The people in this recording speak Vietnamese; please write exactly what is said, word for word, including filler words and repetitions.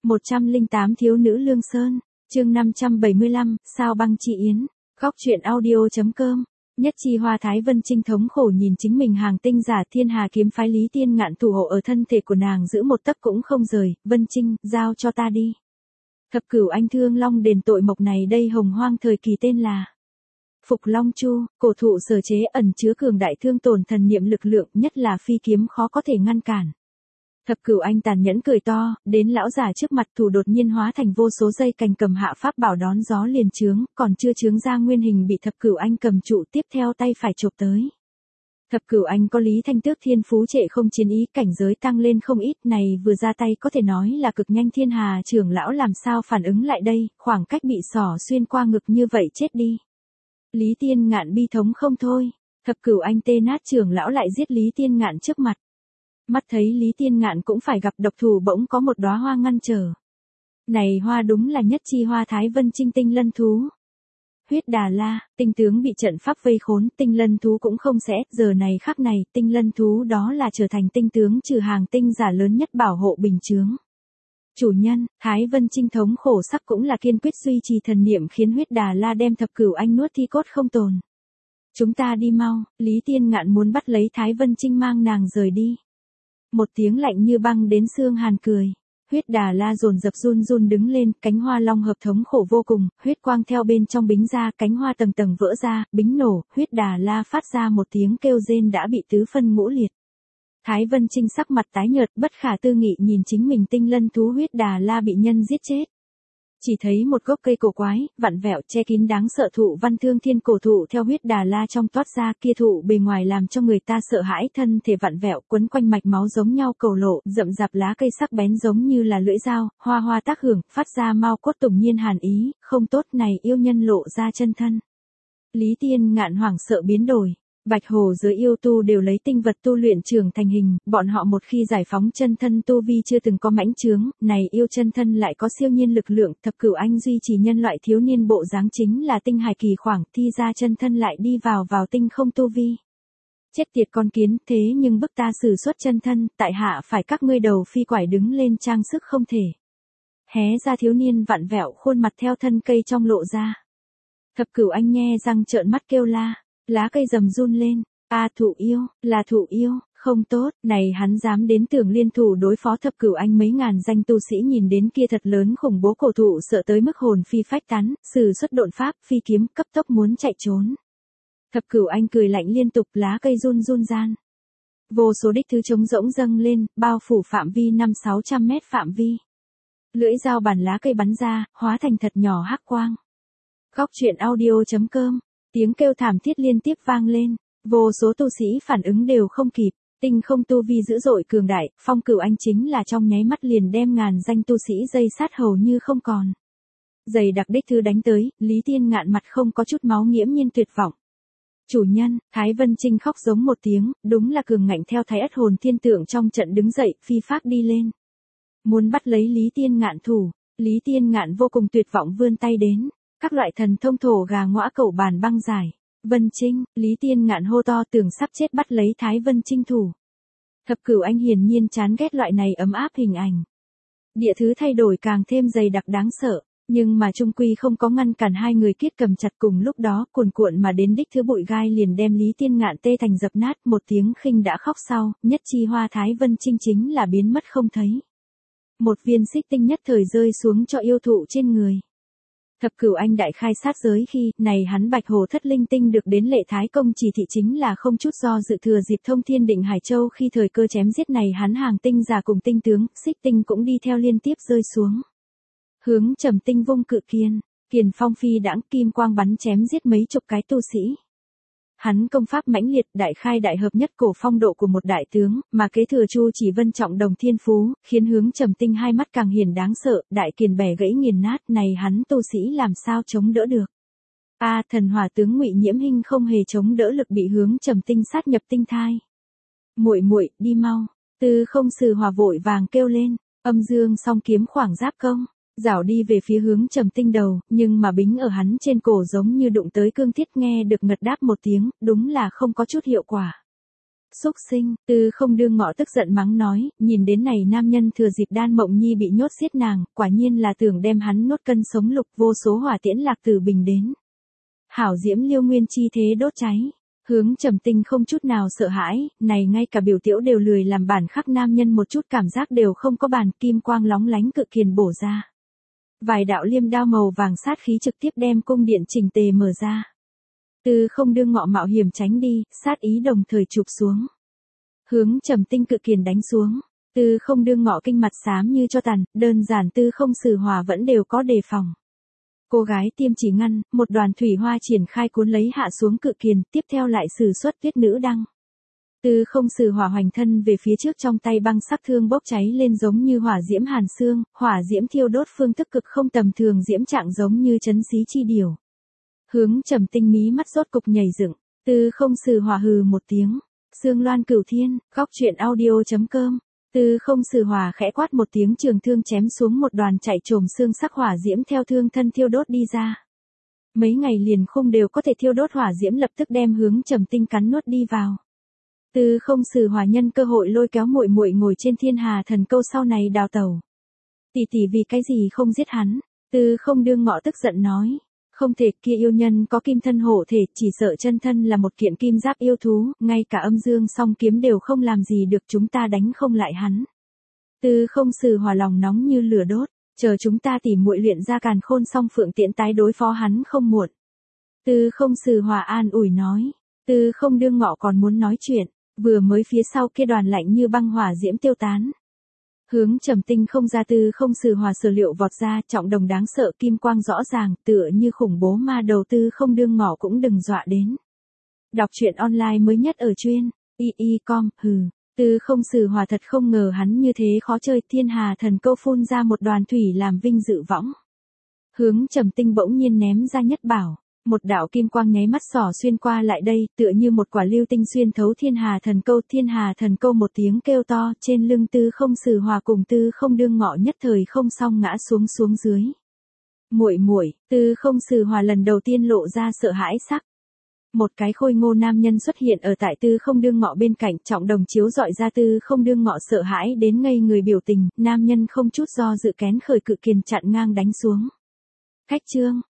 một trăm lẻ tám Thiếu nữ Lương Sơn, chương năm trăm bảy mươi lăm, Sao băng chi yến, góc truyện audio.com. Nhất chi hoa Thái Vân Trinh thống khổ nhìn chính mình hàng tinh giả Thiên Hà kiếm phái Lý Tiên Ngạn thủ hộ ở thân thể của nàng giữ một tấc cũng không rời. Vân Trinh, giao cho ta đi. Thập cửu anh thương long đền tội mộc này đây hồng hoang thời kỳ tên là Phục Long Chu, cổ thụ sở chế ẩn chứa cường đại thương tổn thần niệm lực lượng, nhất là phi kiếm khó có thể ngăn cản. Thập cửu anh tàn nhẫn cười to, đến lão giả trước mặt thủ đột nhiên hóa thành vô số dây cành cầm hạ pháp bảo đón gió liền chướng, còn chưa chướng ra nguyên hình bị thập cửu anh cầm trụ tiếp theo tay phải chộp tới. Thập cửu anh có Lý Thanh Tước thiên phú trệ không chiến ý, cảnh giới tăng lên không ít, này vừa ra tay có thể nói là cực nhanh. Thiên Hà trưởng lão làm sao phản ứng lại đây, khoảng cách bị xỏ xuyên qua ngực như vậy chết đi. Lý Tiên Ngạn bi thống không thôi, thập cửu anh tê nát trưởng lão lại giết Lý Tiên Ngạn trước mặt. Mắt thấy Lý Tiên Ngạn cũng phải gặp độc thủ, bỗng có một đóa hoa ngăn trở. Này hoa đúng là nhất chi hoa Thái Vân Trinh tinh lân thú. Huyết Đà La, tinh tướng bị trận pháp vây khốn, tinh lân thú cũng không sẽ, giờ này khắc này, tinh lân thú đó là trở thành tinh tướng trừ hàng tinh giả lớn nhất bảo hộ bình chướng. Chủ nhân, Thái Vân Trinh thống khổ sắc cũng là kiên quyết duy trì thần niệm khiến Huyết Đà La đem thập cửu anh nuốt thi cốt không tồn. Chúng ta đi mau, Lý Tiên Ngạn muốn bắt lấy Thái Vân Trinh mang nàng rời đi. Một tiếng lạnh như băng đến xương hàn cười. Huyết Đà La dồn dập run run đứng lên, cánh hoa long hợp thống khổ vô cùng, huyết quang theo bên trong bính ra, cánh hoa tầng tầng vỡ ra, bính nổ, Huyết Đà La phát ra một tiếng kêu rên đã bị tứ phân ngũ liệt. Thái Vân Trinh sắc mặt tái nhợt, bất khả tư nghị nhìn chính mình tinh lân thú Huyết Đà La bị nhân giết chết. Chỉ thấy một gốc cây cổ quái, vặn vẹo che kín đáng sợ thụ văn thương thiên cổ thụ theo Huyết Đà La trong toát ra, kia thụ bề ngoài làm cho người ta sợ hãi, thân thể vặn vẹo quấn quanh mạch máu giống nhau cầu lộ, rậm rạp lá cây sắc bén giống như là lưỡi dao, hoa hoa tác hưởng, phát ra mau cốt tùng nhiên hàn ý, không tốt, này yêu nhân lộ ra chân thân. Lý Tiên Ngạn hoảng sợ biến đổi. Bạch Hồ giới yêu tu đều lấy tinh vật tu luyện trưởng thành hình, bọn họ một khi giải phóng chân thân tu vi chưa từng có mãnh chướng, này yêu chân thân lại có siêu nhiên lực lượng, thập cửu anh duy trì nhân loại thiếu niên bộ dáng chính là tinh hài kỳ khoảng, thi ra chân thân lại đi vào vào tinh không tu vi. Chết tiệt con kiến, thế nhưng bức ta sử xuất chân thân, tại hạ phải các ngươi đầu phi quải đứng lên trang sức không thể. Hé ra thiếu niên vặn vẹo khuôn mặt theo thân cây trong lộ ra. Thập cửu anh nghe răng trợn mắt kêu la. Lá cây rầm run lên, a à, thụ yêu, là thụ yêu, không tốt, này hắn dám đến tưởng liên thủ đối phó thập cửu anh. Mấy ngàn danh tu sĩ nhìn đến kia thật lớn khủng bố cổ thụ sợ tới mức hồn phi phách tán, sử xuất độn pháp, phi kiếm, cấp tốc muốn chạy trốn. Thập cửu anh cười lạnh liên tục, lá cây run run gian. Vô số đích thứ trống rỗng dâng lên, bao phủ phạm vi năm sáu trăm mét phạm vi. Lưỡi dao bản lá cây bắn ra, hóa thành thật nhỏ hắc quang. Góc truyện audio.com. Tiếng kêu thảm thiết liên tiếp vang lên, vô số tu sĩ phản ứng đều không kịp, tinh không tu vi dữ dội cường đại, Phong Cửu Anh chính là trong nháy mắt liền đem ngàn danh tu sĩ dây sát hầu như không còn. Dày đặc đích thư đánh tới, Lý Tiên Ngạn mặt không có chút máu nghiễm nhiên tuyệt vọng. Chủ nhân, Thái Vân Trinh khóc giống một tiếng, đúng là cường ngạnh theo Thái Ất Hồn Thiên Tượng trong trận đứng dậy, phi phác đi lên. Muốn bắt lấy Lý Tiên Ngạn thủ, Lý Tiên Ngạn vô cùng tuyệt vọng vươn tay đến. Các loại thần thông thổ gà ngõa cẩu bàn băng giải. Vân Trinh, Lý Tiên Ngạn hô to tưởng sắp chết bắt lấy Thái Vân Trinh thủ. Thập cửu anh hiển nhiên chán ghét loại này ấm áp hình ảnh. Địa thứ thay đổi càng thêm dày đặc đáng sợ, nhưng mà trung quy không có ngăn cản hai người kiết cầm chặt cùng lúc đó cuồn cuộn mà đến đích thứ bụi gai liền đem Lý Tiên Ngạn tê thành dập nát. Một tiếng khinh đã khóc sau, nhất chi hoa Thái Vân Trinh chính là biến mất không thấy. Một viên xích tinh nhất thời rơi xuống cho yêu thụ trên người. Thập cửu anh đại khai sát giới khi, này hắn Bạch Hồ thất linh tinh được đến Lệ Thái Công chỉ thị chính là không chút do dự thừa dịp thông thiên định Hải Châu khi thời cơ chém giết này hắn hàng tinh giả cùng tinh tướng, xích tinh cũng đi theo liên tiếp rơi xuống. Hướng trầm tinh vung cự kiên, kiền phong phi đãng kim quang bắn chém giết mấy chục cái tu sĩ. Hắn công pháp mãnh liệt đại khai đại hợp nhất cổ phong độ của một đại tướng, mà kế thừa Chu Chỉ Vân trọng đồng thiên phú, khiến hướng trầm tinh hai mắt càng hiền đáng sợ, đại kiền bẻ gãy nghiền nát, này hắn tu sĩ làm sao chống đỡ được. A à, thần hỏa tướng Ngụy Nhiễm Hinh không hề chống đỡ lực bị hướng trầm tinh sát nhập tinh thai. Muội muội, đi mau. Tư Không Sử Hỏa vội vàng kêu lên, âm dương song kiếm khoảng giáp công. Rảo đi về phía hướng trầm tinh đầu, nhưng mà bính ở hắn trên cổ giống như đụng tới cương thiết, nghe được ngật đáp một tiếng, đúng là không có chút hiệu quả. Xúc sinh, Tư Không Đương Ngọ tức giận mắng nói, nhìn đến này nam nhân thừa dịp Đan Mộng Nhi bị nhốt giết nàng, quả nhiên là tưởng đem hắn nốt cân sống lục, vô số hỏa tiễn lạc từ bình đến. Hảo diễm liêu nguyên chi thế đốt cháy. Hướng Trầm Tinh không chút nào sợ hãi, này ngay cả biểu tiểu đều lười làm bản khắc nam nhân một chút cảm giác đều không có, bàn kim quang lóng lánh cự kiền bổ ra. Vài đạo liêm đao màu vàng sát khí trực tiếp đem cung điện chỉnh tề mở ra. Tư Không Đương Ngọ mạo hiểm tránh đi, sát ý đồng thời chụp xuống. Hướng Trầm Tinh cự kiền đánh xuống. Tư Không Đương Ngọ kinh mặt xám như cho tàn, đơn giản Tư Không Sử Hòa vẫn đều có đề phòng. Cô gái tiêm chỉ ngăn, một đoàn thủy hoa triển khai cuốn lấy hạ xuống cự kiền, tiếp theo lại sử xuất tuyết nữ đăng. Tư Không Sử Hỏa hoành thân về phía trước, trong tay băng sắc thương bốc cháy lên giống như hỏa diễm hàn xương, hỏa diễm thiêu đốt phương thức cực không tầm thường, diễm trạng giống như chấn xí chi điều. Hướng Trầm Tinh mí mắt rốt cục nhảy dựng, Tư Không Sử Hỏa hừ một tiếng, Sương Loan Cửu Thiên, góc truyện audio chấm com. Tư Không Sử Hòa khẽ quát một tiếng, trường thương chém xuống, một đoàn chạy trồm xương sắc hỏa diễm theo thương thân thiêu đốt đi ra. Mấy ngày liền khung đều có thể thiêu đốt hỏa diễm lập tức đem Hướng Trầm Tinh cắn nuốt đi vào. Tư Không Sử Hòa nhân cơ hội lôi kéo muội muội ngồi trên Thiên Hà Thần Câu sau này đào tẩu. Tỷ tỷ vì cái gì không giết hắn? Tư Không Đương Ngọ tức giận nói. Không thể, kia yêu nhân có kim thân hộ thể, chỉ sợ chân thân là một kiện kim giáp yêu thú, ngay cả âm dương song kiếm đều không làm gì được, chúng ta đánh không lại hắn. Tư Không Sử Hòa lòng nóng như lửa đốt, chờ chúng ta tỉ muội luyện ra Càn Khôn Song Phượng tiện tái đối phó hắn không muộn. Tư Không Sử Hòa an ủi nói. Tư Không Đương Ngọ còn muốn nói chuyện, vừa mới phía sau kia đoàn lạnh như băng hỏa diễm tiêu tán. Hướng Trầm Tinh không ra Tư Không Sử Hòa sở liệu vọt ra, trọng đồng đáng sợ, kim quang rõ ràng, tựa như khủng bố ma đầu. Tư Không Đương Ngọ cũng đừng dọa đến. Đọc truyện online mới nhất ở chuyên y y com, hừ. Tư Không Sử Hòa thật không ngờ hắn như thế khó chơi, Thiên Hà Thần Câu phun ra một đoàn thủy làm vinh dự võng. Hướng Trầm Tinh bỗng nhiên ném ra nhất bảo. Một đạo kim quang nháy mắt xỏ xuyên qua lại đây, tựa như một quả lưu tinh xuyên thấu Thiên Hà Thần Câu. Thiên Hà Thần Câu một tiếng kêu to, trên lưng Tư Không Sử Hòa cùng Tư Không Đương Ngọ nhất thời không song ngã xuống xuống dưới. Muội muội, Tư Không Sử Hòa lần đầu tiên lộ ra sợ hãi sắc. Một cái khôi ngô nam nhân xuất hiện ở tại Tư Không Đương Ngọ bên cạnh, trọng đồng chiếu dọi ra Tư Không Đương Ngọ sợ hãi đến ngây người biểu tình, nam nhân không chút do dự kén khởi cự kiền chặn ngang đánh xuống. Cách chương